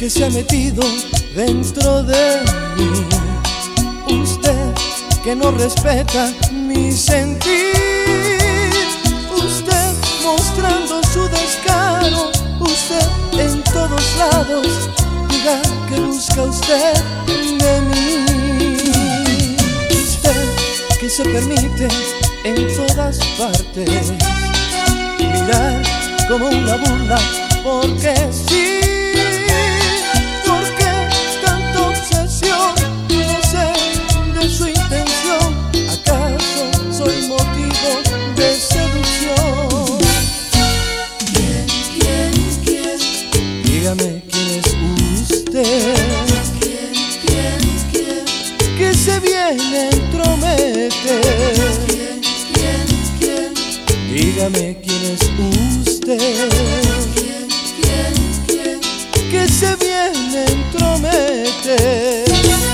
que se ha metido dentro de mí. Usted que no respeta mi sentir. Usted mostrando su descaro. Usted en todos lados. Diga que busca usted de mí. Usted que se permite en todas partes mirar como una burla, porque sí. ¿Por qué tanta obsesión? No sé de su intención. ¿Acaso soy motivo de seducción? ¿Quién? Dígame quién es usted. ¿Quién? Que se viene a entrometer. ¿Quién? Dígame quién es usted. ¿Quién? Que se viene a entrometer.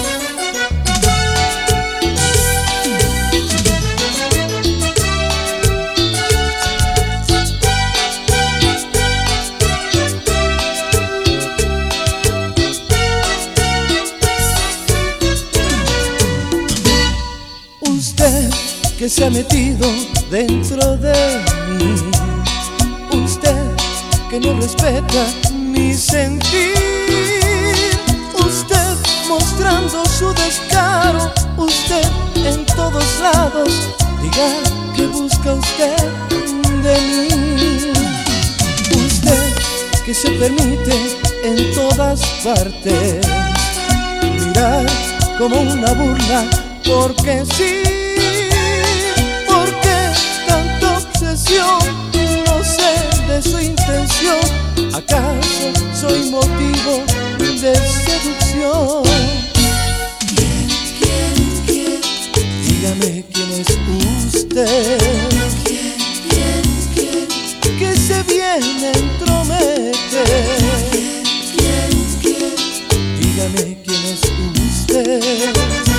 Usted que se ha metido dentro de mí. Usted que no respeta mi sentir. Usted mostrando su descaro. Usted en todos lados. Diga que busca usted de mí. Usted que se permite en todas partes mirar como una burla, porque sí. ¿Por qué tanta obsesión? No sé de su intención. ¿Acaso soy motivo de seducción? ¿Quién? Dígame quién es usted. ¿Quién? Que se viene a entrometer. ¿Quién? Dígame quién es usted.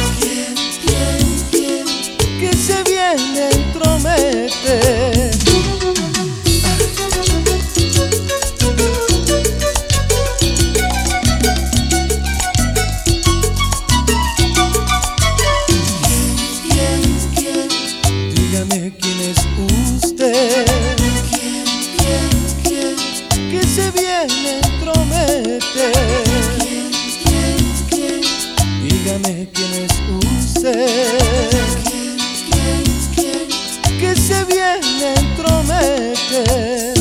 Que se viene a entrometer. Dígame quién es usted. Que se viene a entrometer. Dígame quién es usted. Que se viene a entrometer.